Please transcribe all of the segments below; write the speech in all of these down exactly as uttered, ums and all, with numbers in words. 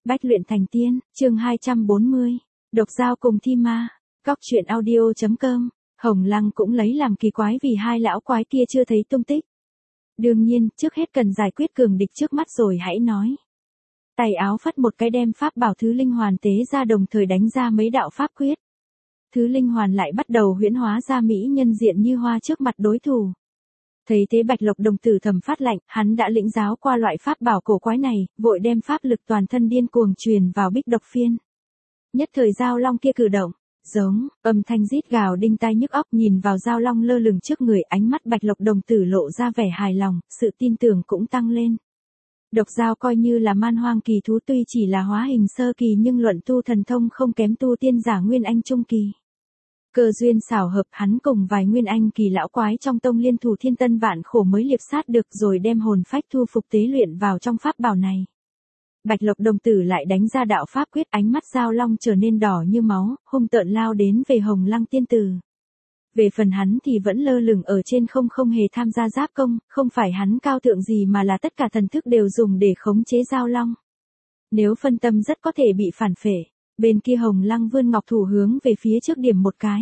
Bách luyện thành tiên, chương hai trăm bốn mươi. Độc dao cùng thi ma. Góc truyện audio chấm com. Hồng Lăng cũng lấy làm kỳ quái vì hai lão quái kia chưa thấy tung tích. Đương nhiên, trước hết cần giải quyết cường địch trước mắt rồi hãy nói. Tay áo phất một cái đem pháp bảo thứ linh hoàn tế ra, đồng thời đánh ra mấy đạo pháp quyết. Thứ linh hoàn lại bắt đầu huyễn hóa ra mỹ nhân diện như hoa trước mặt đối thủ. Thấy thế Bạch Lộc đồng tử thầm phát lạnh, hắn đã lĩnh giáo qua loại pháp bảo cổ quái này, vội đem pháp lực toàn thân điên cuồng truyền vào bích độc phiên. Nhất thời dao long kia cử động, giống, âm thanh rít gào đinh tai nhức óc, nhìn vào dao long lơ lửng trước người, ánh mắt Bạch Lộc đồng tử lộ ra vẻ hài lòng, sự tin tưởng cũng tăng lên. Độc dao coi như là man hoang kỳ thú, tuy chỉ là hóa hình sơ kỳ nhưng luận tu thần thông không kém tu tiên giả Nguyên Anh trung kỳ. Cơ duyên xảo hợp, hắn cùng vài Nguyên Anh kỳ lão quái trong tông liên thủ thiên tân vạn khổ mới liệp sát được, rồi đem hồn phách thu phục tế luyện vào trong pháp bảo này. Bạch Lộc đồng tử lại đánh ra đạo pháp quyết, ánh mắt dao long trở nên đỏ như máu, hung tợn lao đến về Hồng Lăng tiên tử. Về phần hắn thì vẫn lơ lửng ở trên không, không hề tham gia giáp công, không phải hắn cao thượng gì mà là tất cả thần thức đều dùng để khống chế dao long. Nếu phân tâm rất có thể bị phản phệ. Bên kia Hồng Lăng vươn ngọc thủ hướng về phía trước điểm một cái.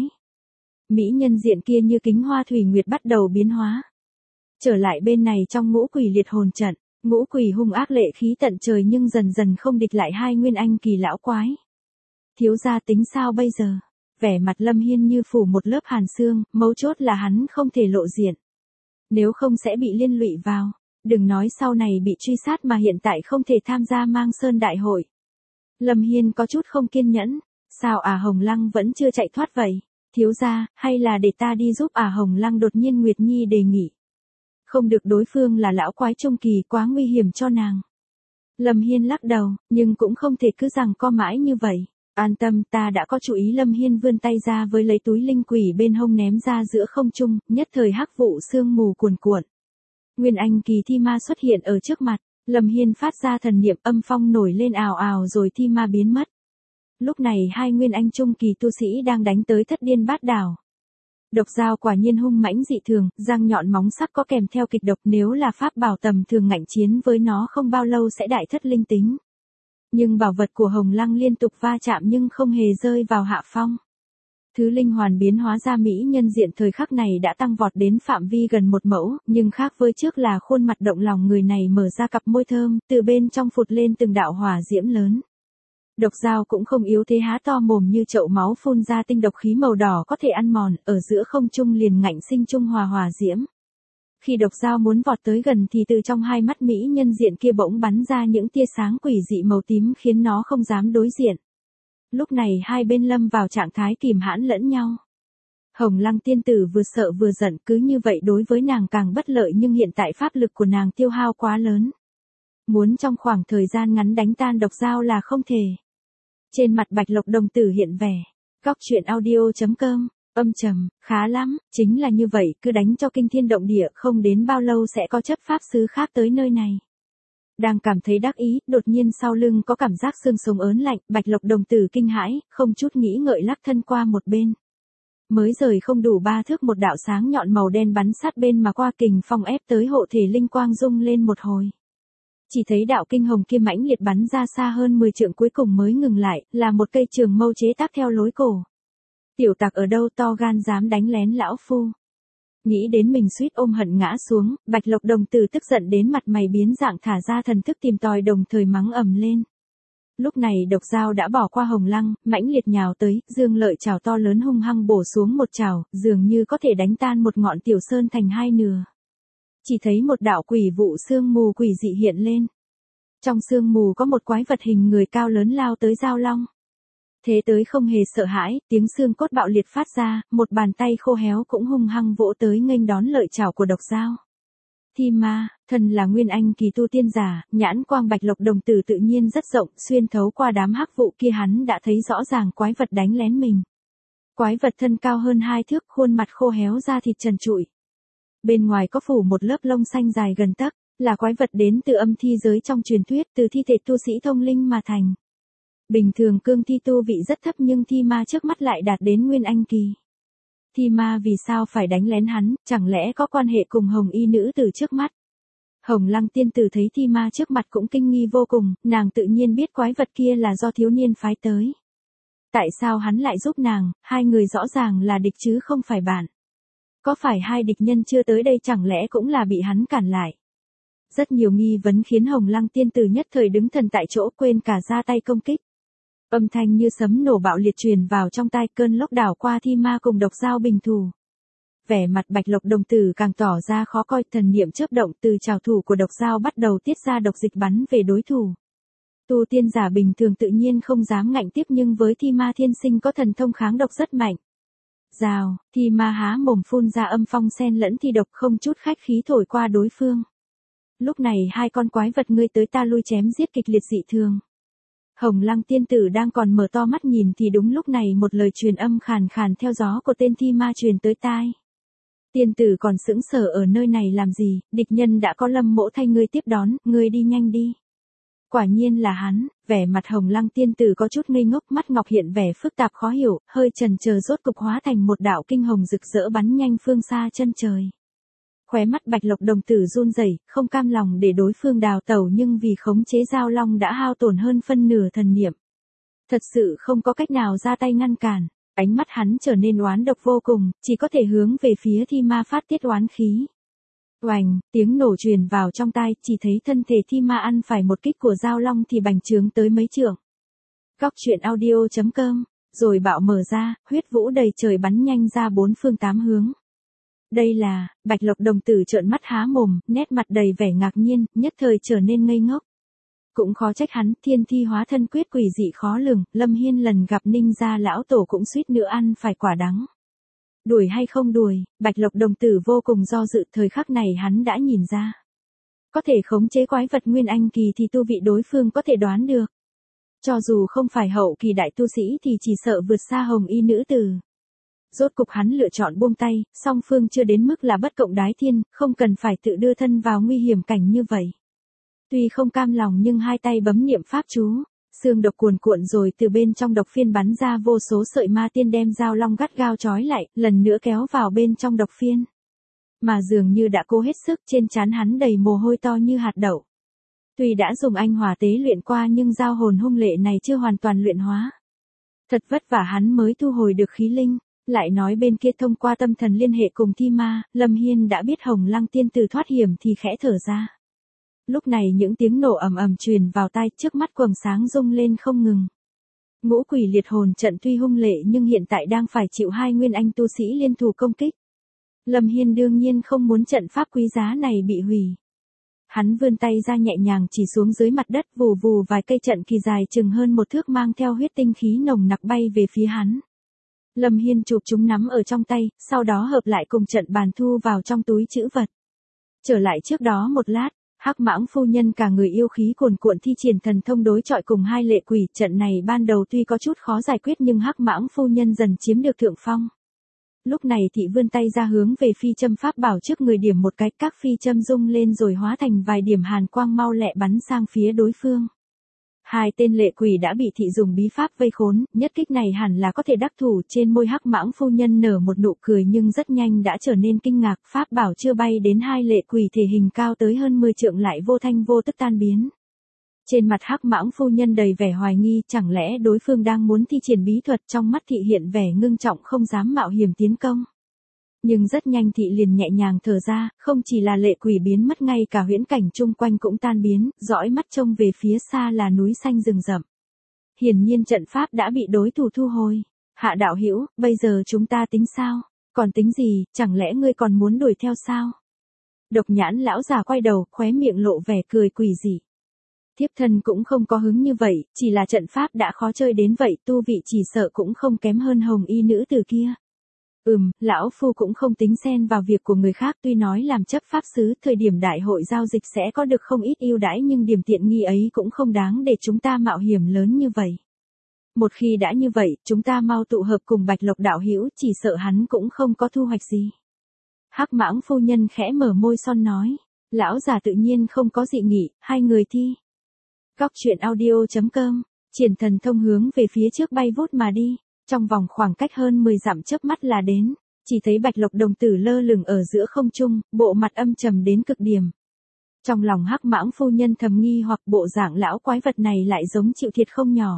Mỹ nhân diện kia như kính hoa thủy nguyệt bắt đầu biến hóa. Trở lại bên này trong ngũ quỷ liệt hồn trận, ngũ quỷ hung ác lệ khí tận trời nhưng dần dần không địch lại hai Nguyên Anh kỳ lão quái. Thiếu gia tính sao bây giờ? Vẻ mặt Lâm Hiên như phủ một lớp hàn xương, mấu chốt là hắn không thể lộ diện. Nếu không sẽ bị liên lụy vào, đừng nói sau này bị truy sát mà hiện tại không thể tham gia Mang Sơn đại hội. Lâm Hiên có chút không kiên nhẫn, sao à Hồng Lăng vẫn chưa chạy thoát vậy? Thiếu gia, hay là để ta đi giúp à Hồng Lăng đột nhiên Nguyệt Nhi đề nghị. Không được, đối phương là lão quái trung kỳ, quá nguy hiểm cho nàng. Lâm Hiên lắc đầu, nhưng cũng không thể cứ rằng co mãi như vậy. An tâm, ta đã có chủ ý. Lâm Hiên vươn tay ra với lấy túi linh quỷ bên hông ném ra giữa không trung, nhất thời hắc vụ sương mù cuồn cuộn. Nguyên Anh kỳ thi ma xuất hiện ở trước mặt. Lâm Hiên phát ra thần niệm, âm phong nổi lên ào ào rồi thi ma biến mất. Lúc này hai Nguyên Anh trung kỳ tu sĩ đang đánh tới thất điên bát đảo. Độc dao quả nhiên hung mãnh dị thường, răng nhọn móng sắc có kèm theo kịch độc, nếu là pháp bảo tầm thường ngạnh chiến với nó không bao lâu sẽ đại thất linh tính. Nhưng bảo vật của Hồng Lăng liên tục va chạm nhưng không hề rơi vào hạ phong. Thứ linh hoàn biến hóa ra mỹ nhân diện thời khắc này đã tăng vọt đến phạm vi gần một mẫu, nhưng khác với trước là khuôn mặt động lòng người này mở ra cặp môi thơm, từ bên trong phụt lên từng đạo hỏa diễm lớn. Độc dao cũng không yếu thế, há to mồm như chậu máu phun ra tinh độc khí màu đỏ có thể ăn mòn, ở giữa không trung liền ngạnh sinh trung hòa hỏa diễm. Khi độc dao muốn vọt tới gần thì từ trong hai mắt mỹ nhân diện kia bỗng bắn ra những tia sáng quỷ dị màu tím khiến nó không dám đối diện. Lúc này hai bên lâm vào trạng thái kìm hãn lẫn nhau. Hồng Lăng tiên tử vừa sợ vừa giận, cứ như vậy đối với nàng càng bất lợi, nhưng hiện tại pháp lực của nàng tiêu hao quá lớn. Muốn trong khoảng thời gian ngắn đánh tan độc dao là không thể. Trên mặt Bạch Lộc đồng tử hiện vẻ. Góc truyện audio chấm com. Âm trầm, khá lắm, chính là như vậy, cứ đánh cho kinh thiên động địa, không đến bao lâu sẽ có chấp pháp sứ khác tới nơi này. Đang cảm thấy đắc ý, đột nhiên sau lưng có cảm giác xương sống ớn lạnh, Bạch Lộc đồng tử kinh hãi, không chút nghĩ ngợi lắc thân qua một bên. Mới rời không đủ ba thước, một đạo sáng nhọn màu đen bắn sát bên mà qua, kình phong ép tới, hộ thể linh quang rung lên một hồi. Chỉ thấy đạo kinh hồng kia mãnh liệt bắn ra xa hơn mười trượng, cuối cùng mới ngừng lại, là một cây trường mâu chế tác theo lối cổ. Tiểu tặc ở đâu to gan dám đánh lén lão phu. Nghĩ đến mình suýt ôm hận ngã xuống, Bạch Lộc đồng tử tức giận đến mặt mày biến dạng, thả ra thần thức tìm tòi, đồng thời mắng ầm lên. Lúc này độc dao đã bỏ qua Hồng Lăng, mãnh liệt nhào tới, dương lợi chảo to lớn hung hăng bổ xuống một chảo, dường như có thể đánh tan một ngọn tiểu sơn thành hai nửa. Chỉ thấy một đạo quỷ vụ sương mù quỷ dị hiện lên. Trong sương mù có một quái vật hình người cao lớn lao tới dao long. Thế tới không hề sợ hãi, tiếng xương cốt bạo liệt phát ra, một bàn tay khô héo cũng hung hăng vỗ tới nghênh đón lợi chảo của độc dao. Thi ma, thần là Nguyên Anh kỳ tu tiên giả, nhãn quang Bạch Lộc đồng tử tự nhiên rất rộng, xuyên thấu qua đám hắc vụ kia hắn đã thấy rõ ràng quái vật đánh lén mình. Quái vật thân cao hơn hai thước, khuôn mặt khô héo, da thịt trần trụi. Bên ngoài có phủ một lớp lông xanh dài gần tấc, là quái vật đến từ âm thi giới trong truyền thuyết, từ thi thể tu sĩ thông linh mà thành. Bình thường cương thi tu vị rất thấp nhưng thi ma trước mắt lại đạt đến Nguyên Anh kỳ. Thi ma vì sao phải đánh lén hắn, chẳng lẽ có quan hệ cùng hồng y nữ từ trước mắt? Hồng Lăng tiên tử thấy thi ma trước mặt cũng kinh nghi vô cùng, nàng tự nhiên biết quái vật kia là do thiếu niên phái tới. Tại sao hắn lại giúp nàng, hai người rõ ràng là địch chứ không phải bạn. Có phải hai địch nhân chưa tới đây chẳng lẽ cũng là bị hắn cản lại. Rất nhiều nghi vấn khiến Hồng Lăng tiên tử nhất thời đứng thần tại chỗ quên cả ra tay công kích. Âm thanh như sấm nổ bạo liệt truyền vào trong tai, cơn lốc đảo qua thi ma cùng độc dao bình thù. Vẻ mặt Bạch Lộc đồng tử càng tỏ ra khó coi, thần niệm chớp động từ trảo thủ của độc dao bắt đầu tiết ra độc dịch bắn về đối thủ. Tu tiên giả bình thường tự nhiên không dám ngạnh tiếp nhưng với thi ma thiên sinh có thần thông kháng độc rất mạnh. Rào, thi ma há mồm phun ra âm phong xen lẫn thi độc không chút khách khí thổi qua đối phương. Lúc này hai con quái vật ngươi tới ta lui chém giết kịch liệt dị thường. Hồng Lăng tiên tử đang còn mở to mắt nhìn thì đúng lúc này một lời truyền âm khàn khàn theo gió của tên thi ma truyền tới tai. Tiên tử còn sững sờ ở nơi này làm gì, địch nhân đã có Lâm Mỗ thay ngươi tiếp đón, ngươi đi nhanh đi. Quả nhiên là hắn, vẻ mặt Hồng Lăng tiên tử có chút ngây ngốc, mắt ngọc hiện vẻ phức tạp khó hiểu, hơi chần chờ rốt cục hóa thành một đạo kinh hồng rực rỡ bắn nhanh phương xa chân trời. Khóe mắt Bạch Lộc đồng tử run rẩy, không cam lòng để đối phương đào tẩu nhưng vì khống chế giao long đã hao tổn hơn phân nửa thần niệm. Thật sự không có cách nào ra tay ngăn cản, ánh mắt hắn trở nên oán độc vô cùng, chỉ có thể hướng về phía thi ma phát tiết oán khí. Oành, tiếng nổ truyền vào trong tai, chỉ thấy thân thể thi ma ăn phải một kích của giao long thì bành trướng tới mấy trượng. Góc truyện audio chấm com, rồi bạo mở ra, huyết vũ đầy trời bắn nhanh ra bốn phương tám hướng. Đây là, Bạch Lộc đồng tử trợn mắt há mồm, nét mặt đầy vẻ ngạc nhiên, nhất thời trở nên ngây ngốc. Cũng khó trách hắn, thiên thi hóa thân quyết quỷ dị khó lường, Lâm Hiên lần gặp Ninh gia lão tổ cũng suýt nữa ăn phải quả đắng. Đuổi hay không đuổi, Bạch Lộc đồng tử vô cùng do dự, thời khắc này hắn đã nhìn ra. Có thể khống chế quái vật nguyên anh kỳ thì tu vị đối phương có thể đoán được. Cho dù không phải hậu kỳ đại tu sĩ thì chỉ sợ vượt xa hồng y nữ tử. Rốt cục hắn lựa chọn buông tay, song phương chưa đến mức là bất cộng đái thiên, không cần phải tự đưa thân vào nguy hiểm cảnh như vậy. Tuy không cam lòng nhưng hai tay bấm niệm pháp chú, xương độc cuồn cuộn rồi từ bên trong độc phiên bắn ra vô số sợi ma tiên đem giao long gắt gao trói lại, lần nữa kéo vào bên trong độc phiên. Mà dường như đã cố hết sức, trên trán hắn đầy mồ hôi to như hạt đậu. Tuy đã dùng anh hỏa tế luyện qua nhưng giao hồn hung lệ này chưa hoàn toàn luyện hóa. Thật vất vả hắn mới thu hồi được khí linh. Lại nói bên kia thông qua tâm thần liên hệ cùng thi ma, Lâm Hiên đã biết Hồng Lăng tiên tử thoát hiểm thì khẽ thở ra. Lúc này những tiếng nổ ầm ầm truyền vào tai, trước mắt quầng sáng rung lên không ngừng. Ngũ quỷ liệt hồn trận tuy hung lệ nhưng hiện tại đang phải chịu hai nguyên anh tu sĩ liên thủ công kích. Lâm Hiên đương nhiên không muốn trận pháp quý giá này bị hủy. Hắn vươn tay ra nhẹ nhàng chỉ xuống dưới mặt đất, vù vù vài cây trận kỳ dài chừng hơn một thước mang theo huyết tinh khí nồng nặc bay về phía hắn. Lâm Hiên chụp chúng nắm ở trong tay, sau đó hợp lại cùng trận bàn thu vào trong túi trữ vật. Trở lại trước đó một lát, Hắc Mãng phu nhân cả người yêu khí cuồn cuộn thi triển thần thông đối chọi cùng hai lệ quỷ, trận này ban đầu tuy có chút khó giải quyết nhưng Hắc Mãng phu nhân dần chiếm được thượng phong. Lúc này thị vươn tay ra hướng về phi châm pháp bảo trước người điểm một cái, các phi châm rung lên rồi hóa thành vài điểm hàn quang mau lẹ bắn sang phía đối phương. Hai tên lệ quỷ đã bị thị dùng bí pháp vây khốn, nhất kích này hẳn là có thể đắc thủ. Trên môi Hắc Mãng phu nhân nở một nụ cười nhưng rất nhanh đã trở nên kinh ngạc, pháp bảo chưa bay đến hai lệ quỷ thể hình cao tới hơn mười trượng lại vô thanh vô tức tan biến. Trên mặt Hắc Mãng phu nhân đầy vẻ hoài nghi, chẳng lẽ đối phương đang muốn thi triển bí thuật, trong mắt thị hiện vẻ ngưng trọng không dám mạo hiểm tiến công. Nhưng rất nhanh thị liền nhẹ nhàng thở ra, không chỉ là lệ quỷ biến mất, ngay cả huyễn cảnh chung quanh cũng tan biến, dõi mắt trông về phía xa là núi xanh rừng rậm. Hiển nhiên trận pháp đã bị đối thủ thu hồi. Hạ đạo hữu, bây giờ chúng ta tính sao? Còn tính gì, chẳng lẽ ngươi còn muốn đuổi theo sao? Độc nhãn lão già quay đầu, khóe miệng lộ vẻ cười quỷ dị. Thiếp thân cũng không có hứng như vậy, chỉ là trận pháp đã khó chơi đến vậy, tu vị chỉ sợ cũng không kém hơn hồng y nữ từ kia. Ừm, lão phu cũng không tính xen vào việc của người khác, tuy nói làm chấp pháp sứ, thời điểm đại hội giao dịch sẽ có được không ít ưu đãi nhưng điểm tiện nghi ấy cũng không đáng để chúng ta mạo hiểm lớn như vậy. Một khi đã như vậy, chúng ta mau tụ hợp cùng Bạch Lộc đạo hữu, chỉ sợ hắn cũng không có thu hoạch gì. Hắc Mãng phu nhân khẽ mở môi son nói, lão già tự nhiên không có dị nghị, hai người thi. Góc truyện audio chấm com, triển thần thông hướng về phía trước bay vút mà đi. Trong vòng khoảng cách hơn mười dặm chớp mắt là đến, chỉ thấy Bạch Lộc đồng tử lơ lửng ở giữa không trung, bộ mặt âm trầm đến cực điểm. Trong lòng Hắc Mãng phu nhân thầm nghi hoặc bộ dạng lão quái vật này lại giống chịu thiệt không nhỏ.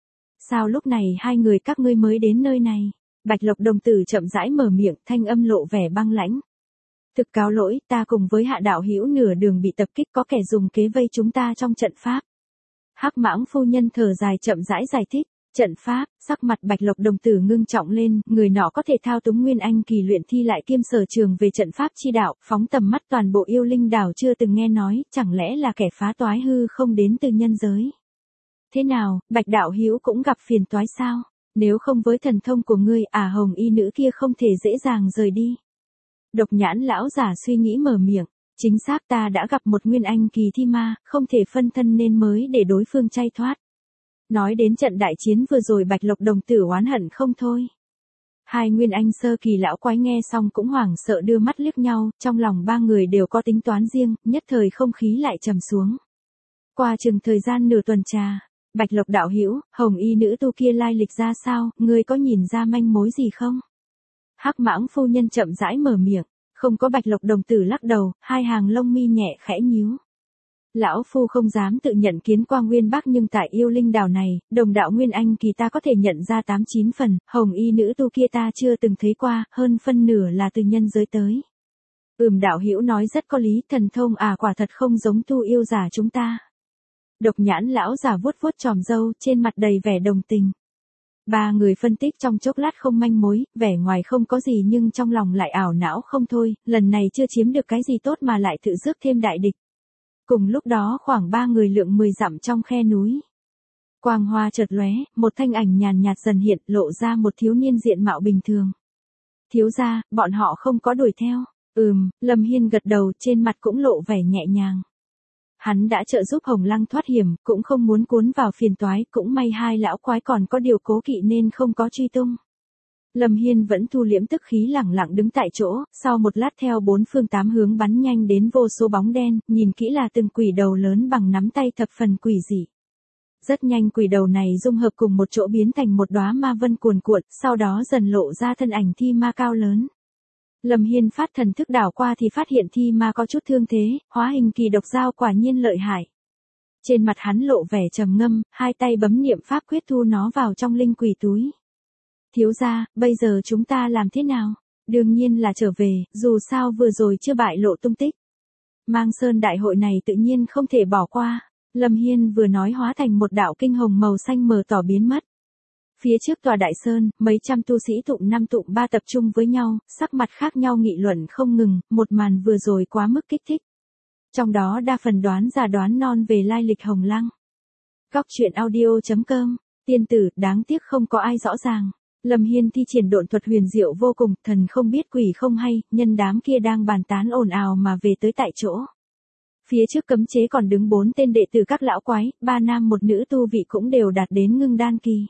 Sao lúc này hai người các ngươi mới đến nơi này? Bạch Lộc đồng tử chậm rãi mở miệng, thanh âm lộ vẻ băng lãnh. Thực cáo lỗi, ta cùng với Hạ đạo hữu nửa đường bị tập kích, có kẻ dùng kế vây chúng ta trong trận pháp. Hắc Mãng phu nhân thở dài chậm rãi giải thích. Trận pháp, sắc mặt Bạch Lộc đồng tử ngưng trọng lên, người nọ có thể thao túng Nguyên Anh kỳ luyện thi lại kiêm sở trường về trận pháp chi đạo, phóng tầm mắt toàn bộ yêu linh đảo chưa từng nghe nói, chẳng lẽ là kẻ phá toái hư không đến từ nhân giới. Thế nào, Bạch đạo hữu cũng gặp phiền toái sao? Nếu không với thần thông của ngươi, ả hồng y nữ kia không thể dễ dàng rời đi. Độc nhãn lão giả suy nghĩ mở miệng, chính xác ta đã gặp một Nguyên Anh kỳ thi ma, không thể phân thân nên mới để đối phương chay thoát. Nói đến trận đại chiến vừa rồi Bạch Lộc đồng tử oán hận không thôi. Hai Nguyên Anh sơ kỳ lão quái nghe xong cũng hoảng sợ đưa mắt liếc nhau, trong lòng ba người đều có tính toán riêng, nhất thời không khí lại trầm xuống. Qua chừng thời gian nửa tuần trà, Bạch Lộc đạo hữu, hồng y nữ tu kia lai lịch ra sao, ngươi có nhìn ra manh mối gì không? Hắc Mãng phu nhân chậm rãi mở miệng, không có. Bạch Lộc đồng tử lắc đầu, hai hàng lông mi nhẹ khẽ nhíu. Lão phu không dám tự nhận kiến qua Nguyên Bắc, nhưng tại yêu linh đảo này, đồng đạo Nguyên Anh kỳ ta có thể nhận ra tám chín phần, hồng y nữ tu kia ta chưa từng thấy qua, hơn phân nửa là từ nhân giới tới. Ừm, đạo hữu nói rất có lý, thần thông à quả thật không giống tu yêu giả chúng ta. Độc nhãn lão giả vuốt vuốt tròm râu, trên mặt đầy vẻ đồng tình. Ba người phân tích trong chốc lát không manh mối, vẻ ngoài không có gì nhưng trong lòng lại ảo não không thôi, lần này chưa chiếm được cái gì tốt mà lại tự rước thêm đại địch. Cùng lúc đó khoảng ba người lượng mười dặm trong khe núi. Quang hoa chợt lóe, một thanh ảnh nhàn nhạt dần hiện, lộ ra một thiếu niên diện mạo bình thường. Thiếu gia, bọn họ không có đuổi theo. Ừm, Lâm Hiên gật đầu, trên mặt cũng lộ vẻ nhẹ nhàng. Hắn đã trợ giúp Hồng Lăng thoát hiểm, cũng không muốn cuốn vào phiền toái, cũng may hai lão quái còn có điều cố kỵ nên không có truy tung. Lâm Hiên vẫn thu liễm tức khí lẳng lặng đứng tại chỗ, sau một lát theo bốn phương tám hướng bắn nhanh đến vô số bóng đen, nhìn kỹ là từng quỷ đầu lớn bằng nắm tay thập phần quỷ dị. Rất nhanh quỷ đầu này dung hợp cùng một chỗ biến thành một đóa ma vân cuồn cuộn, sau đó dần lộ ra thân ảnh thi ma cao lớn. Lâm Hiên phát thần thức đảo qua thì phát hiện thi ma có chút thương thế, hóa hình kỳ độc dao quả nhiên lợi hại. Trên mặt hắn lộ vẻ trầm ngâm, hai tay bấm niệm pháp quyết thu nó vào trong linh quỷ túi. Thiếu gia, bây giờ chúng ta làm thế nào? Đương nhiên là trở về, dù sao vừa rồi chưa bại lộ tung tích. Mang Sơn đại hội này tự nhiên không thể bỏ qua. Lâm Hiên vừa nói hóa thành một đạo kinh hồng màu xanh mờ tỏ biến mất. Phía trước tòa đại sơn, mấy trăm tu sĩ tụng năm tụng ba tập trung với nhau, sắc mặt khác nhau nghị luận không ngừng, một màn vừa rồi quá mức kích thích. Trong đó đa phần đoán già đoán non về lai lịch Hồng Lăng. Góc truyện audio chấm com, tiên tử, đáng tiếc không có ai rõ ràng. Lâm Hiên thi triển độn thuật huyền diệu vô cùng, thần không biết quỷ không hay, nhân đám kia đang bàn tán ồn ào mà về tới tại chỗ. Phía trước cấm chế còn đứng bốn tên đệ tử các lão quái, ba nam một nữ tu vị cũng đều đạt đến ngưng đan kỳ.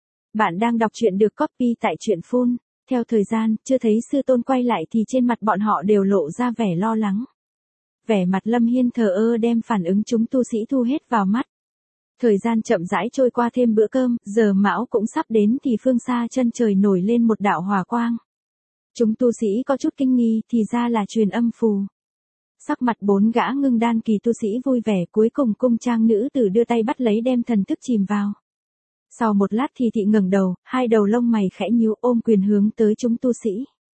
Bạn đang đọc truyện được copy tại truyện phun. Theo thời gian, chưa thấy sư tôn quay lại thì trên mặt bọn họ đều lộ ra vẻ lo lắng. Vẻ mặt Lâm Hiên thờ ơ đem phản ứng chúng tu sĩ thu hết vào mắt. Thời gian chậm rãi trôi qua thêm bữa cơm, giờ mão cũng sắp đến thì phương xa chân trời nổi lên một đạo hỏa quang. Chúng tu sĩ có chút kinh nghi thì ra là truyền âm phù. Sắc mặt bốn gã ngưng đan kỳ tu sĩ vui vẻ, cuối cùng cung trang nữ tử đưa tay bắt lấy đem thần thức chìm vào. Sau một lát thì thị ngẩng đầu, hai đầu lông mày khẽ nhíu ôm quyền hướng tới chúng tu sĩ.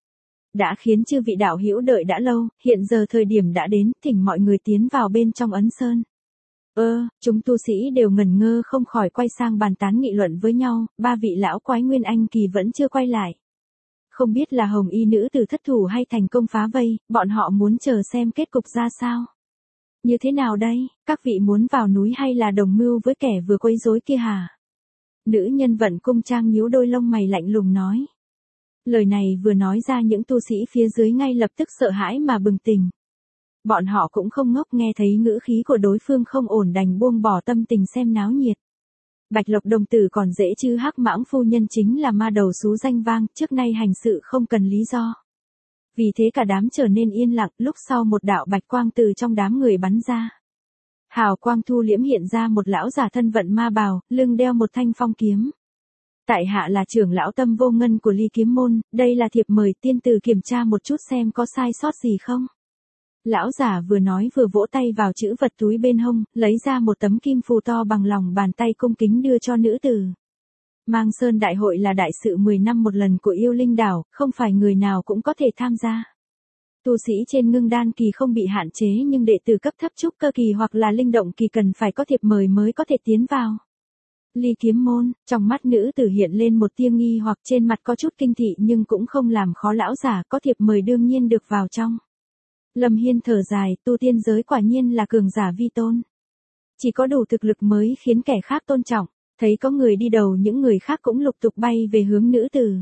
Đã khiến chư vị đạo hữu đợi đã lâu, hiện giờ thời điểm đã đến, thỉnh mọi người tiến vào bên trong ấn sơn. Ơ, chúng tu sĩ đều ngẩn ngơ không khỏi quay sang bàn tán nghị luận với nhau, ba vị lão quái Nguyên Anh kỳ vẫn chưa quay lại. Không biết là hồng y nữ tử thất thủ hay thành công phá vây, bọn họ muốn chờ xem kết cục ra sao. Như thế nào đây, các vị muốn vào núi hay là đồng mưu với kẻ vừa quấy rối kia hả? Nữ nhân vận cung trang nhíu đôi lông mày lạnh lùng nói. Lời này vừa nói ra những tu sĩ phía dưới ngay lập tức sợ hãi mà bừng tỉnh. Bọn họ cũng không ngốc, nghe thấy ngữ khí của đối phương không ổn đành buông bỏ tâm tình xem náo nhiệt. Bạch Lộc đồng tử còn dễ chứ, Hắc Mãng phu nhân chính là ma đầu xú danh vang, trước nay hành sự không cần lý do. Vì thế cả đám trở nên yên lặng, lúc sau một đạo bạch quang từ trong đám người bắn ra. Hào quang thu liễm hiện ra một lão giả thân vận ma bào, lưng đeo một thanh phong kiếm. Tại hạ là trưởng lão Tâm Vô Ngân của Ly Kiếm môn, đây là thiệp mời, tiên tử kiểm tra một chút xem có sai sót gì không. Lão giả vừa nói vừa vỗ tay vào chữ vật túi bên hông, lấy ra một tấm kim phù to bằng lòng bàn tay cung kính đưa cho nữ tử. Mang Sơn Đại hội là đại sự mười năm một lần của yêu linh đảo, không phải người nào cũng có thể tham gia. Tu sĩ trên ngưng đan kỳ không bị hạn chế nhưng đệ tử cấp thấp trúc cơ kỳ hoặc là linh động kỳ cần phải có thiệp mời mới có thể tiến vào. Ly kiếm môn, trong mắt nữ tử hiện lên một tia nghi hoặc trên mặt có chút kinh thị nhưng cũng không làm khó lão giả, có thiệp mời đương nhiên được vào trong. Lâm Hiên thở dài, tu tiên giới quả nhiên là cường giả vi tôn. Chỉ có đủ thực lực mới khiến kẻ khác tôn trọng, thấy có người đi đầu những người khác cũng lục tục bay về hướng nữ tử.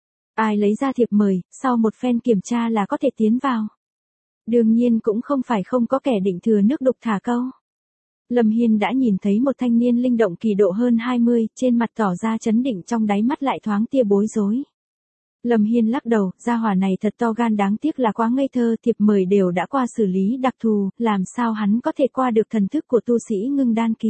Ai lấy ra thiệp mời, sau một phen kiểm tra là có thể tiến vào. Đương nhiên cũng không phải không có kẻ định thừa nước đục thả câu. Lâm Hiên đã nhìn thấy một thanh niên linh động kỳ độ hơn hai mươi, trên mặt tỏ ra chấn định trong đáy mắt lại thoáng tia bối rối. Lâm Hiên lắc đầu, gia hỏa này thật to gan đáng tiếc là quá ngây thơ, thiệp mời đều đã qua xử lý đặc thù, làm sao hắn có thể qua được thần thức của tu sĩ ngưng đan kỳ.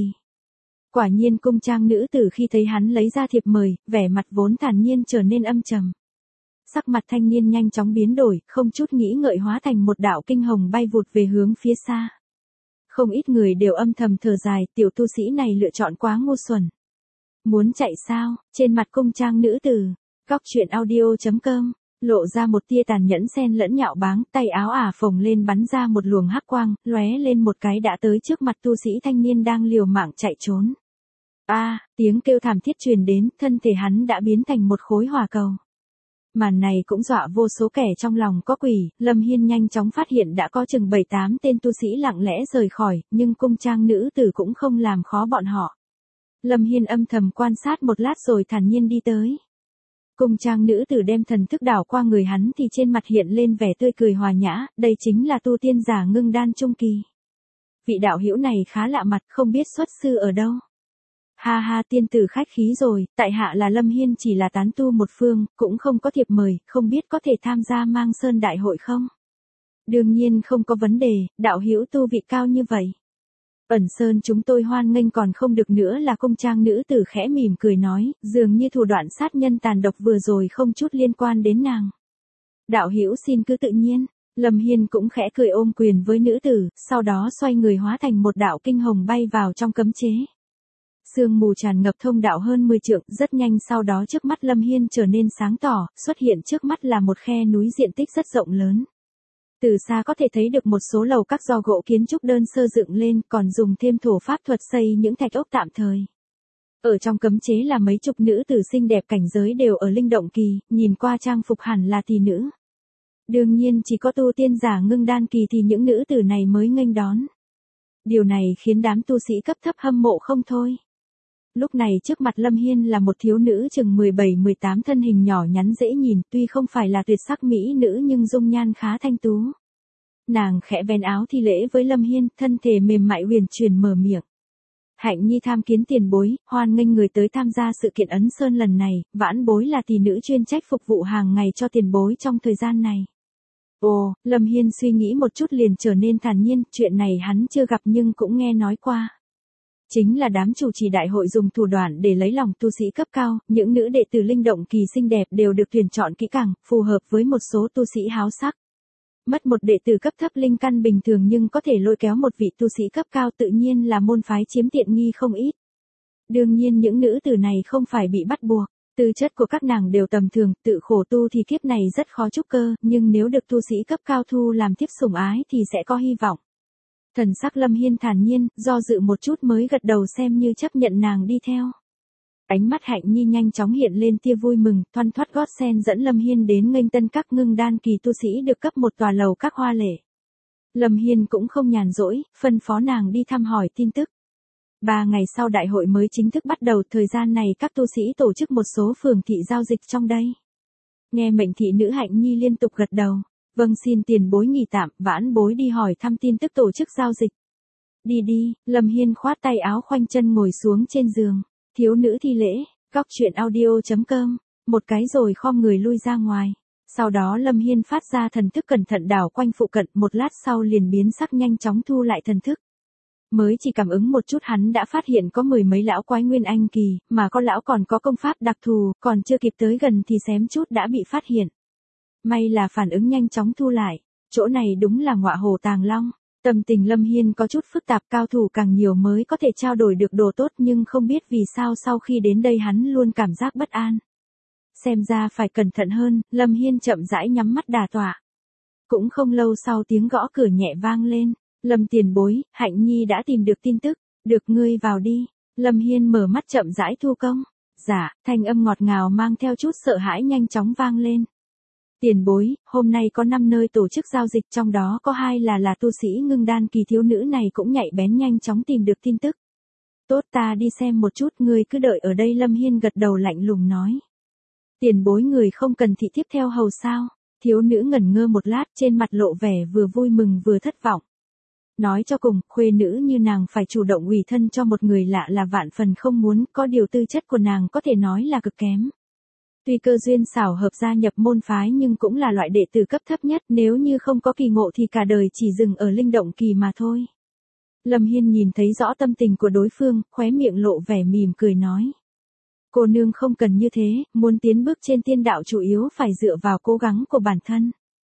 Quả nhiên cung trang nữ tử khi thấy hắn lấy ra thiệp mời, vẻ mặt vốn thản nhiên trở nên âm trầm. Sắc mặt thanh niên nhanh chóng biến đổi, không chút nghĩ ngợi hóa thành một đạo kinh hồng bay vụt về hướng phía xa. Không ít người đều âm thầm thở dài, tiểu tu sĩ này lựa chọn quá ngu xuẩn. Muốn chạy sao? Trên mặt cung trang nữ tử, Cóc Truyện Audio chấm com, lộ ra một tia tàn nhẫn xen lẫn nhạo báng, tay áo ả phồng lên bắn ra một luồng hắc quang, lóe lên một cái đã tới trước mặt tu sĩ thanh niên đang liều mạng chạy trốn. A, à, tiếng kêu thảm thiết truyền đến, thân thể hắn đã biến thành một khối hỏa cầu. Màn này cũng dọa vô số kẻ trong lòng có quỷ, Lâm Hiên nhanh chóng phát hiện đã có chừng bảy tám tên tu sĩ lặng lẽ rời khỏi, nhưng cung trang nữ tử cũng không làm khó bọn họ. Lâm Hiên âm thầm quan sát một lát rồi thản nhiên đi tới. Cung trang nữ tử đem thần thức đảo qua người hắn thì trên mặt hiện lên vẻ tươi cười hòa nhã, đây chính là tu tiên giả ngưng đan trung kỳ. Vị đạo hữu này khá lạ mặt, không biết xuất sư ở đâu. Ha ha, tiên tử khách khí rồi, tại hạ là Lâm Hiên, chỉ là tán tu một phương, cũng không có thiệp mời, không biết có thể tham gia Mang Sơn Đại hội không? Đương nhiên không có vấn đề, đạo hữu tu vị cao như vậy. Ẩn Sơn chúng tôi hoan nghênh còn không được nữa là cung trang nữ tử khẽ mỉm cười nói, dường như thủ đoạn sát nhân tàn độc vừa rồi không chút liên quan đến nàng. Đạo hữu xin cứ tự nhiên. Lâm Hiên cũng khẽ cười ôm quyền với nữ tử, sau đó xoay người hóa thành một đạo kinh hồng bay vào trong cấm chế. Sương mù tràn ngập thông đạo hơn mười trượng, rất nhanh sau đó trước mắt Lâm Hiên trở nên sáng tỏ, xuất hiện trước mắt là một khe núi diện tích rất rộng lớn. Từ xa có thể thấy được một số lầu các do gỗ kiến trúc đơn sơ dựng lên, còn dùng thêm thổ pháp thuật xây những thạch ốc tạm thời. Ở trong cấm chế là mấy chục nữ tử xinh đẹp cảnh giới đều ở linh động kỳ, nhìn qua trang phục hẳn là tỷ nữ. Đương nhiên chỉ có tu tiên giả ngưng đan kỳ thì những nữ tử này mới nghênh đón. Điều này khiến đám tu sĩ cấp thấp hâm mộ không thôi. Lúc này trước mặt Lâm Hiên là một thiếu nữ chừng mười bảy mười tám, thân hình nhỏ nhắn dễ nhìn, tuy không phải là tuyệt sắc mỹ nữ nhưng dung nhan khá thanh tú. Nàng khẽ vén áo thi lễ với Lâm Hiên, thân thể mềm mại huyền chuyển mở miệng. Hạnh nhi tham kiến tiền bối, hoan nghênh người tới tham gia sự kiện Ấn Sơn lần này, vãn bối là tỷ nữ chuyên trách phục vụ hàng ngày cho tiền bối trong thời gian này. Ồ, Lâm Hiên suy nghĩ một chút liền trở nên thản nhiên, chuyện này hắn chưa gặp nhưng cũng nghe nói qua. Chính là đám chủ trì đại hội dùng thủ đoạn để lấy lòng tu sĩ cấp cao, những nữ đệ tử linh động kỳ xinh đẹp đều được tuyển chọn kỹ càng, phù hợp với một số tu sĩ háo sắc. Mất một đệ tử cấp thấp linh căn bình thường nhưng có thể lôi kéo một vị tu sĩ cấp cao tự nhiên là môn phái chiếm tiện nghi không ít. Đương nhiên những nữ tử này không phải bị bắt buộc, tư chất của các nàng đều tầm thường, tự khổ tu thì kiếp này rất khó trúc cơ, nhưng nếu được tu sĩ cấp cao thu làm thiếp sủng ái thì sẽ có hy vọng. Thần sắc Lâm Hiên thản nhiên, do dự một chút mới gật đầu xem như chấp nhận nàng đi theo. Ánh mắt Hạnh Nhi nhanh chóng hiện lên tia vui mừng, thoăn thoắt gót sen dẫn Lâm Hiên đến nghênh tân các ngưng đan kỳ tu sĩ được cấp một tòa lầu các hoa lệ. Lâm Hiên cũng không nhàn rỗi, phân phó nàng đi thăm hỏi tin tức. Ba ngày sau đại hội mới chính thức bắt đầu, thời gian này các tu sĩ tổ chức một số phường thị giao dịch trong đây. Nghe mệnh thị nữ Hạnh Nhi liên tục gật đầu. Vâng, xin tiền bối nghỉ tạm, vãn bối đi hỏi thăm tin tức tổ chức giao dịch. Đi đi, Lâm Hiên khoát tay áo khoanh chân ngồi xuống trên giường. Thiếu nữ thi lễ, Cóc Truyện Audio chấm com, một cái rồi khom người lui ra ngoài. Sau đó Lâm Hiên phát ra thần thức cẩn thận đảo quanh phụ cận, một lát sau liền biến sắc nhanh chóng thu lại thần thức. Mới chỉ cảm ứng một chút hắn đã phát hiện có mười mấy lão quái nguyên anh kỳ, mà có lão còn có công pháp đặc thù, còn chưa kịp tới gần thì xém chút đã bị phát hiện. May là phản ứng nhanh chóng thu lại. Chỗ này đúng là ngọa hổ tàng long. Tâm tình Lâm Hiên có chút phức tạp, cao thủ càng nhiều mới có thể trao đổi được đồ tốt, nhưng không biết vì sao sau khi đến đây hắn luôn cảm giác bất an. Xem ra phải cẩn thận hơn, Lâm Hiên chậm rãi nhắm mắt đả tọa. Cũng không lâu sau tiếng gõ cửa nhẹ vang lên. Lâm tiền bối, Hạnh Nhi đã tìm được tin tức, được ngươi vào đi. Lâm Hiên mở mắt chậm rãi thu công. Dạ, thanh âm ngọt ngào mang theo chút sợ hãi nhanh chóng vang lên. Tiền bối, hôm nay có năm nơi tổ chức giao dịch, trong đó có hai là là tu sĩ ngưng đan kỳ. Thiếu nữ này cũng nhạy bén nhanh chóng tìm được tin tức. Tốt, ta đi xem một chút, ngươi cứ đợi ở đây. Lâm Hiên gật đầu lạnh lùng nói. Tiền bối, người không cần thị tiếp theo hầu sao? Thiếu nữ ngẩn ngơ một lát, trên mặt lộ vẻ vừa vui mừng vừa thất vọng. Nói cho cùng, khuê nữ như nàng phải chủ động ủy thân cho một người lạ là vạn phần không muốn, có điều tư chất của nàng có thể nói là cực kém. Tuy cơ duyên xảo hợp gia nhập môn phái nhưng cũng là loại đệ tử cấp thấp nhất, nếu như không có kỳ ngộ thì cả đời chỉ dừng ở linh động kỳ mà thôi. Lâm Hiên nhìn thấy rõ tâm tình của đối phương, khóe miệng lộ vẻ mỉm cười nói. Cô nương không cần như thế, muốn tiến bước trên tiên đạo chủ yếu phải dựa vào cố gắng của bản thân.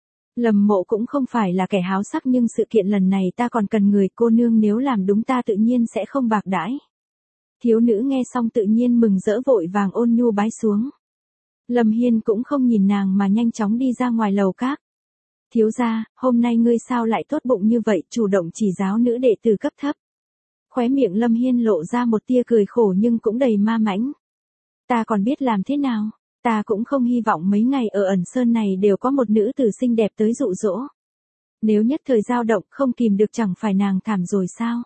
Lâm Mộ cũng không phải là kẻ háo sắc, nhưng sự kiện lần này ta còn cần người, cô nương nếu làm đúng ta tự nhiên sẽ không bạc đãi. Thiếu nữ nghe xong tự nhiên mừng rỡ, vội vàng ôn nhu bái xuống. Lâm Hiên cũng không nhìn nàng mà nhanh chóng đi ra ngoài lầu các. Thiếu gia, hôm nay ngươi sao lại tốt bụng như vậy, chủ động chỉ giáo nữ đệ tử cấp thấp. Khóe miệng Lâm Hiên lộ ra một tia cười khổ nhưng cũng đầy ma mãnh. Ta còn biết làm thế nào, ta cũng không hy vọng mấy ngày ở ẩn sơn này đều có một nữ tử xinh đẹp tới dụ dỗ. Nếu nhất thời dao động không kìm được chẳng phải nàng thảm rồi sao?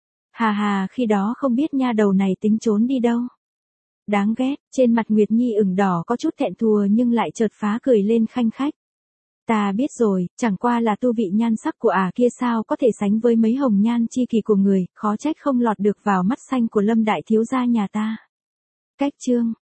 Hà hà, khi đó không biết nha đầu này tính trốn đi đâu. Đáng ghét, trên mặt Nguyệt Nhi ửng đỏ có chút thẹn thùa nhưng lại chợt phá cười lên khanh khách. Ta biết rồi, chẳng qua là tu vị nhan sắc của ả kia sao có thể sánh với mấy hồng nhan chi kỳ của người, khó trách không lọt được vào mắt xanh của Lâm đại thiếu gia nhà ta. Cách chương